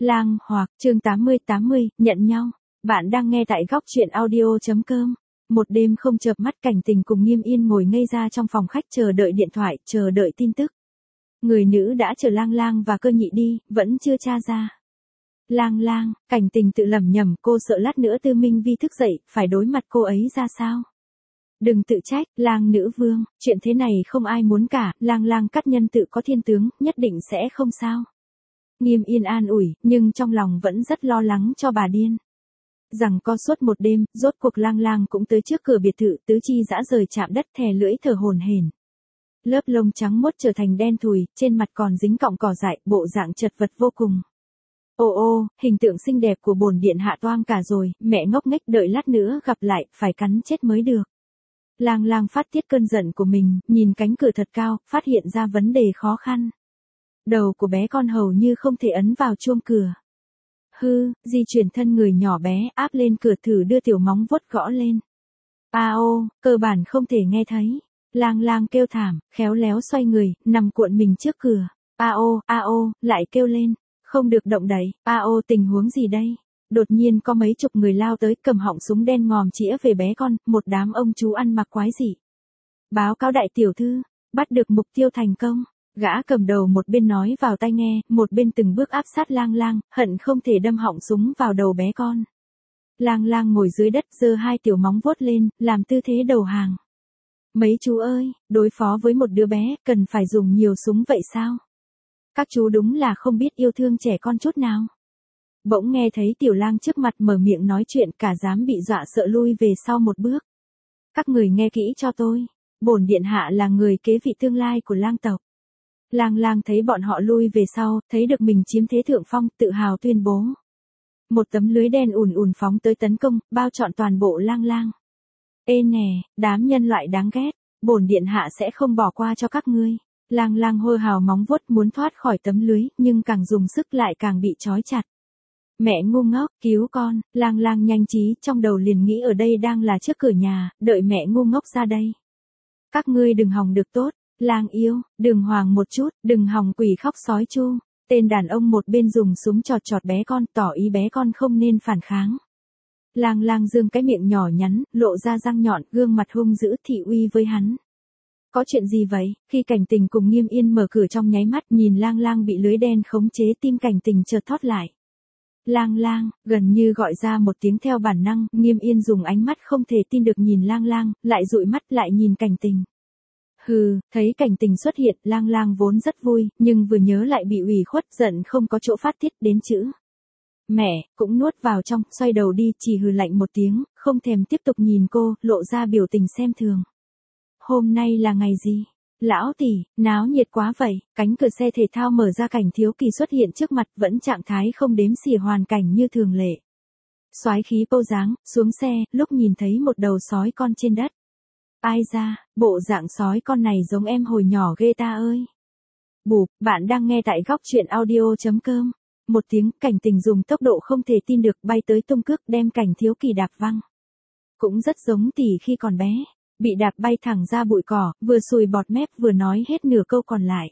Lang Hoặc, chương 80, nhận nhau. Bạn đang nghe tại góc truyện audio.com. Một đêm không chợp mắt, Cảnh Tình cùng Nghiêm Yên ngồi ngây ra trong phòng khách chờ đợi điện thoại, chờ đợi tin tức. Người nữ đã chờ Lang Lang và Cơ Nhị đi, vẫn chưa tra ra. Lang Lang, Cảnh Tình tự lẩm nhẩm, cô sợ lát nữa Tư Minh Vi thức dậy, phải đối mặt cô ấy ra sao? Đừng tự trách, Lang nữ vương, chuyện thế này không ai muốn cả, Lang Lang cắt nhân tự có thiên tướng, nhất định sẽ không sao. Nghiêm Yên an ủi, nhưng trong lòng vẫn rất lo lắng cho bà điên. Rằng co suốt một đêm, rốt cuộc Lang Lang cũng tới trước cửa biệt thự, tứ chi dã rời chạm đất, thè lưỡi thở hổn hển. Lớp lông trắng muốt trở thành đen thùi, trên mặt còn dính cọng cỏ dại, bộ dạng chật vật vô cùng. Ô, hình tượng xinh đẹp của bổn điện hạ toang cả rồi, mẹ ngốc nghếch đợi lát nữa gặp lại, phải cắn chết mới được. Lang Lang phát tiết cơn giận của mình, nhìn cánh cửa thật cao, phát hiện ra vấn đề khó khăn. Đầu của bé con hầu như không thể ấn vào chuông cửa. Di chuyển thân người nhỏ bé, áp lên cửa thử đưa tiểu móng vuốt gõ lên. Cơ bản không thể nghe thấy. Lang Lang kêu thảm, khéo léo xoay người, nằm cuộn mình trước cửa. Lại kêu lên. Không được động đậy. Tình huống gì đây? Đột nhiên có mấy chục người lao tới, cầm họng súng đen ngòm chĩa về bé con, một đám ông chú ăn mặc quái dị. Báo cáo đại tiểu thư, bắt được mục tiêu thành công. Gã cầm đầu một bên nói vào tai nghe, một bên từng bước áp sát Lang Lang, hận không thể đâm họng súng vào đầu bé con. Lang Lang ngồi dưới đất, giơ hai tiểu móng vuốt lên, làm tư thế đầu hàng. Mấy chú ơi, đối phó với một đứa bé, cần phải dùng nhiều súng vậy sao? Các chú đúng là không biết yêu thương trẻ con chút nào. Bỗng nghe thấy Tiểu Lang trước mặt mở miệng nói chuyện, cả dám bị dọa sợ lui về sau một bước. Các người nghe kỹ cho tôi, bổn điện hạ là người kế vị tương lai của Lang tộc. Lang Lang thấy bọn họ lui về sau, thấy được mình chiếm thế thượng phong, tự hào tuyên bố. Một tấm lưới đen ùn phóng tới tấn công, bao trọn toàn bộ Lang Lang. Ê nè, đám nhân loại đáng ghét, bổn điện hạ sẽ không bỏ qua cho các ngươi. Lang Lang hô hào móng vuốt muốn thoát khỏi tấm lưới, nhưng càng dùng sức lại càng bị trói chặt. Mẹ ngu ngốc, cứu con. Lang Lang nhanh trí, trong đầu liền nghĩ ở đây đang là trước cửa nhà, đợi mẹ ngu ngốc ra đây. Các ngươi đừng hòng được tốt. Lang yêu, đừng hoàng một chút, đừng hòng quỷ khóc sói chu. Tên đàn ông một bên dùng súng chọt bé con, tỏ ý bé con không nên phản kháng. Lang Lang dương cái miệng nhỏ nhắn, lộ ra răng nhọn, gương mặt hung dữ thị uy với hắn. Có chuyện gì vậy? Khi Cảnh Tình cùng Nghiêm Yên mở cửa trong nháy mắt, nhìn Lang Lang bị lưới đen khống chế, tim Cảnh Tình chợt thót lại. Lang Lang, gần như gọi ra một tiếng theo bản năng, Nghiêm Yên dùng ánh mắt không thể tin được nhìn Lang Lang, lại dụi mắt lại nhìn Cảnh Tình. Thấy Cảnh Tình xuất hiện, Lang Lang vốn rất vui, nhưng vừa nhớ lại bị ủy khuất, giận không có chỗ phát tiết, đến chữ mẹ, cũng nuốt vào trong, xoay đầu đi, chỉ hừ lạnh một tiếng, không thèm tiếp tục nhìn cô, lộ ra biểu tình xem thường. Hôm nay là ngày gì? Lão tỷ, náo nhiệt quá vậy. Cánh cửa xe thể thao mở ra, Cảnh Thiếu Kỳ xuất hiện trước mặt, vẫn trạng thái không đếm xỉa hoàn cảnh như thường lệ. Soái khí pô dáng, xuống xe, lúc nhìn thấy một đầu sói con trên đất. Ai ra, bộ dạng sói con này giống em hồi nhỏ ghê ta ơi. Bụp, bạn đang nghe tại góc truyện audio.com. Một tiếng, Cảnh Tình dùng tốc độ không thể tin được bay tới tung cước, đem Cảnh Thiếu Kỳ đạp văng. Cũng rất giống tỷ khi còn bé. Bị đạp bay thẳng ra bụi cỏ, vừa sùi bọt mép vừa nói hết nửa câu còn lại.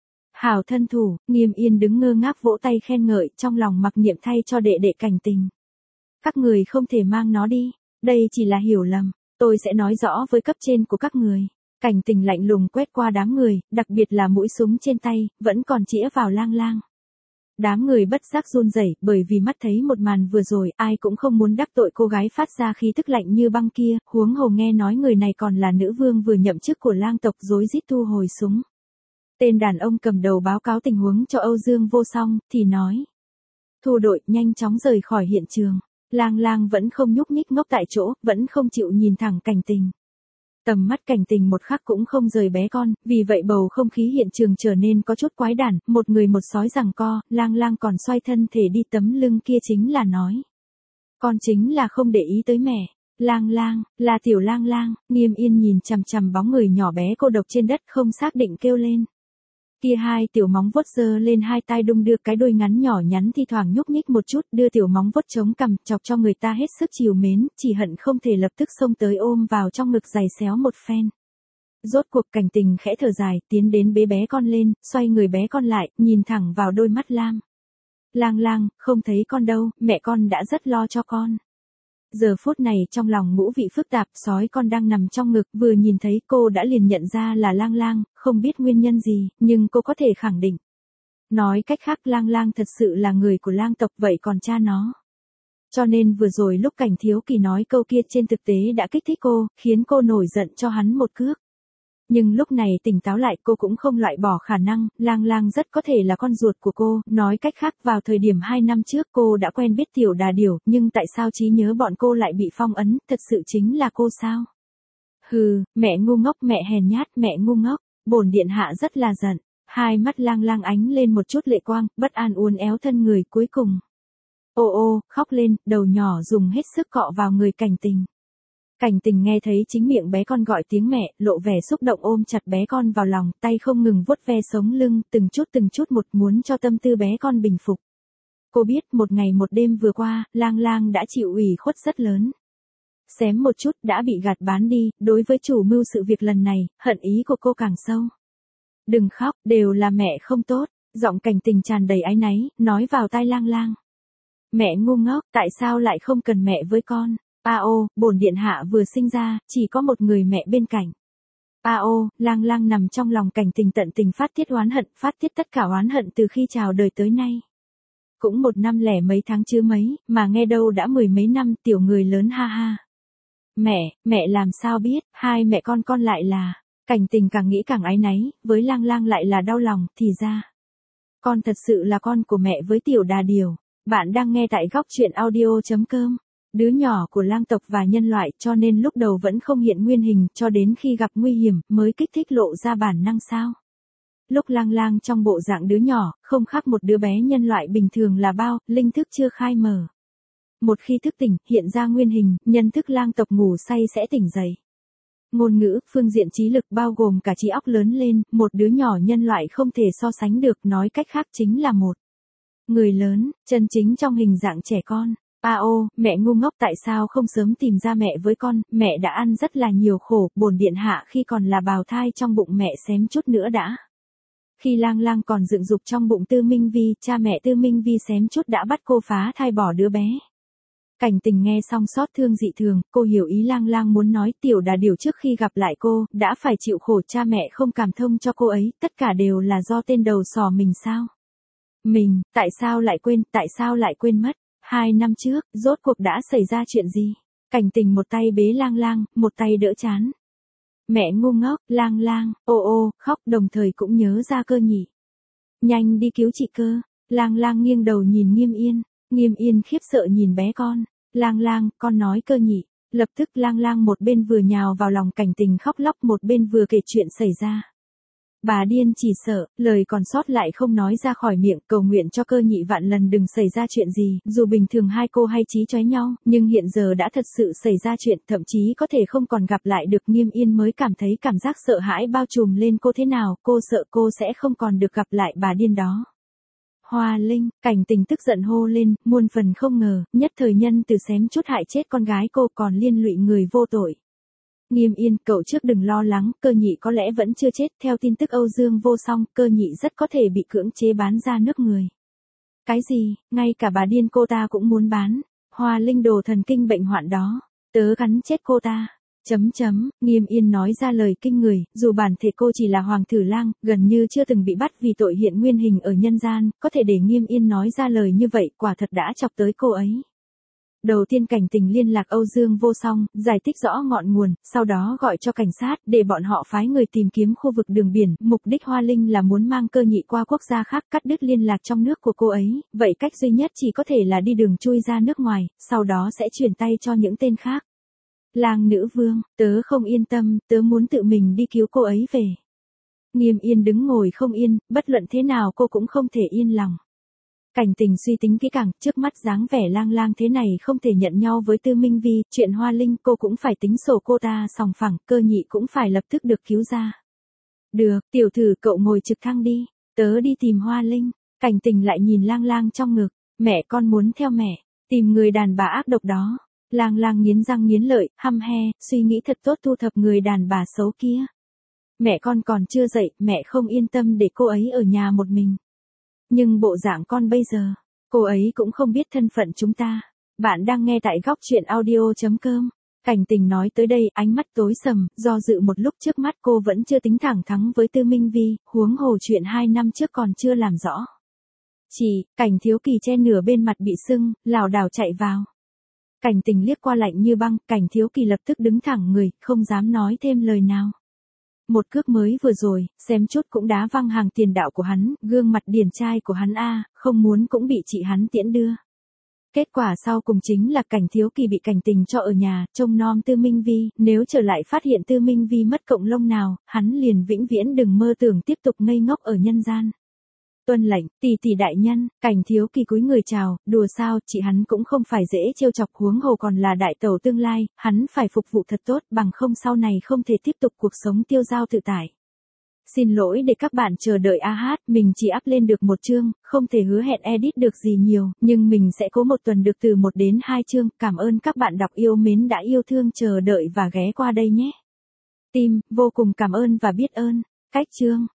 Hảo thân thủ. Nghiêm Yên đứng ngơ ngác vỗ tay khen ngợi, trong lòng mặc niệm thay cho đệ đệ Cảnh Tình. Các người không thể mang nó đi, đây chỉ là hiểu lầm, tôi sẽ nói rõ với cấp trên của các người. Cảnh Tình lạnh lùng quét qua đám người, đặc biệt là mũi súng trên tay, vẫn còn chĩa vào Lang Lang. Đám người bất giác run rẩy, bởi vì mắt thấy một màn vừa rồi, ai cũng không muốn đắc tội cô gái phát ra khí tức lạnh như băng kia, huống hồ nghe nói người này còn là nữ vương vừa nhậm chức của Lang tộc, rối rít thu hồi súng. Tên đàn ông cầm đầu báo cáo tình huống cho Âu Dương Vô Song, thì nói. Thu đội, nhanh chóng rời khỏi hiện trường. Lang Lang vẫn không nhúc nhích, ngốc tại chỗ, vẫn không chịu nhìn thẳng Cảnh Tình. Tầm mắt Cảnh Tình một khắc cũng không rời bé con, vì vậy bầu không khí hiện trường trở nên có chút quái đản, một người một sói giằng co, Lang Lang còn xoay thân thể đi, tấm lưng kia chính là nói. Con chính là không để ý tới mẹ. Lang Lang, là tiểu Lang Lang. Nghiêm Yên nhìn chằm chằm bóng người nhỏ bé cô độc trên đất, không xác định kêu lên. Kia hai tiểu móng vuốt giơ lên hai tai đung đưa, cái đuôi ngắn nhỏ nhắn thi thoảng nhúc nhích một chút, đưa tiểu móng vuốt chống cằm, chọc cho người ta hết sức trìu mến, chỉ hận không thể lập tức xông tới ôm vào trong ngực giày xéo một phen. Rốt cuộc Cảnh Tình khẽ thở dài, tiến đến bế bé con lên, xoay người bé con lại, nhìn thẳng vào đôi mắt lam. Lang Lang, không thấy con đâu, mẹ con đã rất lo cho con. Giờ phút này trong lòng ngũ vị phức tạp, sói con đang nằm trong ngực, vừa nhìn thấy cô đã liền nhận ra là Lang Lang, không biết nguyên nhân gì, nhưng cô có thể khẳng định. Nói cách khác Lang Lang thật sự là người của lang tộc, vậy còn cha nó. Cho nên vừa rồi lúc Cảnh Thiếu Kỳ nói câu kia trên thực tế đã kích thích cô, khiến cô nổi giận cho hắn một cước. Nhưng lúc này tỉnh táo lại cô cũng không loại bỏ khả năng, Lang Lang rất có thể là con ruột của cô, nói cách khác vào thời điểm 2 năm trước cô đã quen biết Tiểu Đà Điểu, nhưng tại sao trí nhớ bọn cô lại bị phong ấn, thật sự chính là cô sao? Hừ, mẹ ngu ngốc, mẹ hèn nhát, mẹ ngu ngốc, bổn điện hạ rất là giận, hai mắt Lang Lang ánh lên một chút lệ quang, bất an uốn éo thân người cuối cùng. Ô ô, khóc lên, đầu nhỏ dùng hết sức cọ vào người Cảnh Tình. Cảnh Tình nghe thấy chính miệng bé con gọi tiếng mẹ, lộ vẻ xúc động ôm chặt bé con vào lòng, tay không ngừng vuốt ve sống lưng, từng chút một muốn cho tâm tư bé con bình phục. Cô biết một ngày một đêm vừa qua, Lang Lang đã chịu ủy khuất rất lớn. Xém một chút đã bị gạt bán đi, đối với chủ mưu sự việc lần này, hận ý của cô càng sâu. Đừng khóc, đều là mẹ không tốt, giọng Cảnh Tình tràn đầy áy náy, nói vào tai Lang Lang. Mẹ ngu ngốc, tại sao lại không cần mẹ với con? Bổn điện hạ vừa sinh ra, chỉ có một người mẹ bên cạnh. Lang Lang nằm trong lòng Cảnh Tình tận tình phát tiết oán hận, phát tiết tất cả oán hận từ khi chào đời tới nay. Cũng 1 năm lẻ mấy tháng chứ mấy, mà nghe đâu đã 10 mấy năm, tiểu người lớn ha ha. Mẹ làm sao biết, hai mẹ con lại là, Cảnh Tình càng nghĩ càng áy náy, với Lang Lang lại là đau lòng, thì ra. Con thật sự là con của mẹ với Tiểu Đà Điểu. Bạn đang nghe tại góc truyện audio.com. Đứa nhỏ của lang tộc và nhân loại cho nên lúc đầu vẫn không hiện nguyên hình cho đến khi gặp nguy hiểm mới kích thích lộ ra bản năng sao. Lúc Lang Lang trong bộ dạng đứa nhỏ, không khác một đứa bé nhân loại bình thường là bao, linh thức chưa khai mở. Một khi thức tỉnh, hiện ra nguyên hình, nhân thức lang tộc ngủ say sẽ tỉnh dậy. Ngôn ngữ, phương diện trí lực bao gồm cả trí óc lớn lên, một đứa nhỏ nhân loại không thể so sánh được, nói cách khác chính là một người lớn, chân chính trong hình dạng trẻ con. Mẹ ngu ngốc, tại sao không sớm tìm ra mẹ với con, mẹ đã ăn rất là nhiều khổ, bổn điện hạ khi còn là bào thai trong bụng mẹ xém chút nữa đã. Khi Lang Lang còn dựng dục trong bụng Tư Minh Vi, cha mẹ Tư Minh Vi xém chút đã bắt cô phá thai bỏ đứa bé. Cảnh Tình nghe xong xót thương dị thường, cô hiểu ý Lang Lang muốn nói. Tiểu Đà Điểu trước khi gặp lại cô, đã phải chịu khổ, cha mẹ không cảm thông cho cô ấy, tất cả đều là do tên đầu sò mình sao? Mình, tại sao lại quên mất? 2 năm trước, rốt cuộc đã xảy ra chuyện gì? Cảnh Tình một tay bế Lang Lang, một tay đỡ chán. Mẹ ngu ngốc, Lang Lang, khóc đồng thời cũng nhớ ra Cơ Nhị. Nhanh đi cứu chị Cơ. Lang Lang nghiêng đầu nhìn Nghiêm Yên. Nghiêm Yên khiếp sợ nhìn bé con. Lang Lang, con nói Cơ Nhị. Lập tức Lang Lang một bên vừa nhào vào lòng Cảnh Tình khóc lóc, một bên vừa kể chuyện xảy ra. Bà điên chỉ sợ, lời còn sót lại không nói ra khỏi miệng, cầu nguyện cho Cơ Nhị vạn lần đừng xảy ra chuyện gì, dù bình thường hai cô hay chí chói nhau, nhưng hiện giờ đã thật sự xảy ra chuyện, thậm chí có thể không còn gặp lại được. Nghiêm Yên mới cảm thấy cảm giác sợ hãi bao trùm lên cô thế nào, cô sợ cô sẽ không còn được gặp lại bà điên đó. Hoa Linh, Cảnh Tình tức giận hô lên, muôn phần không ngờ, nhất thời nhân từ xém chút hại chết con gái cô còn liên lụy người vô tội. Nghiêm Yên, cậu trước đừng lo lắng, Cơ Nhị có lẽ vẫn chưa chết, theo tin tức Âu Dương Vô Song, Cơ Nhị rất có thể bị cưỡng chế bán ra nước người. Cái gì, ngay cả bà điên cô ta cũng muốn bán, Hoa Linh đồ thần kinh bệnh hoạn đó, tớ cắn chết cô ta. Nghiêm Yên nói ra lời kinh người, dù bản thể cô chỉ là hoàng thử lang, gần như chưa từng bị bắt vì tội hiện nguyên hình ở nhân gian, có thể để Nghiêm Yên nói ra lời như vậy, quả thật đã chọc tới cô ấy. Đầu tiên Cảnh Tình liên lạc Âu Dương Vô Song, giải thích rõ ngọn nguồn, sau đó gọi cho cảnh sát, để bọn họ phái người tìm kiếm khu vực đường biển, mục đích Hoa Linh là muốn mang Cơ Nhị qua quốc gia khác, cắt đứt liên lạc trong nước của cô ấy, vậy cách duy nhất chỉ có thể là đi đường chui ra nước ngoài, sau đó sẽ chuyển tay cho những tên khác. Lang nữ vương, tớ không yên tâm, tớ muốn tự mình đi cứu cô ấy về. Nghiêm Yên đứng ngồi không yên, bất luận thế nào cô cũng không thể yên lòng. Cảnh Tình suy tính kỹ càng, trước mắt dáng vẻ Lang Lang thế này không thể nhận nhau với Tư Minh Vi, chuyện Hoa Linh cô cũng phải tính sổ cô ta sòng phẳng, Cơ Nhị cũng phải lập tức được cứu ra. Được, tiểu thử cậu ngồi trực thăng đi, tớ đi tìm Hoa Linh. Cảnh Tình lại nhìn Lang Lang trong ngực, mẹ con muốn theo mẹ, tìm người đàn bà ác độc đó. Lang Lang nghiến răng nghiến lợi, hăm he, suy nghĩ thật tốt thu thập người đàn bà xấu kia. Mẹ con còn chưa dậy, mẹ không yên tâm để cô ấy ở nhà một mình. Nhưng bộ dạng con bây giờ, Cô ấy cũng không biết thân phận chúng ta. Bạn đang nghe tại góc chuyện audio.com. Cảnh Tình nói tới đây, ánh mắt tối sầm, do dự một lúc, trước mắt cô vẫn chưa tính thẳng thắn với Tư Minh Vi, huống hồ chuyện 2 năm trước còn chưa làm rõ. Cảnh Thiếu Kỳ che nửa bên mặt bị sưng, lảo đảo chạy vào. Cảnh Tình liếc qua lạnh như băng, Cảnh Thiếu Kỳ lập tức đứng thẳng người, không dám nói thêm lời nào. Một cước mới vừa rồi, xém chút cũng đá văng hàng tiền đạo của hắn, gương mặt điển trai của hắn không muốn cũng bị chị hắn tiễn đưa. Kết quả sau cùng chính là Cảnh Thiếu Kỳ bị Cảnh Tình cho ở nhà, trông nom Tư Minh Vi, nếu trở lại phát hiện Tư Minh Vi mất cộng lông nào, hắn liền vĩnh viễn đừng mơ tưởng tiếp tục ngây ngốc ở nhân gian. Tuân lệnh, tỷ tỷ đại nhân. Cảnh Thiếu Kỳ cúi người chào, đùa sao, chị hắn cũng không phải dễ trêu chọc, huống hồ còn là đại tẩu tương lai, hắn phải phục vụ thật tốt, bằng không sau này không thể tiếp tục cuộc sống tiêu dao tự tại. Xin lỗi để các bạn chờ đợi mình chỉ up lên được 1 chương, không thể hứa hẹn edit được gì nhiều, nhưng mình sẽ cố 1 tuần được từ 1 đến 2 chương, cảm ơn các bạn đọc yêu mến đã yêu thương chờ đợi và ghé qua đây nhé. Tim, vô cùng cảm ơn và biết ơn. Cách chương.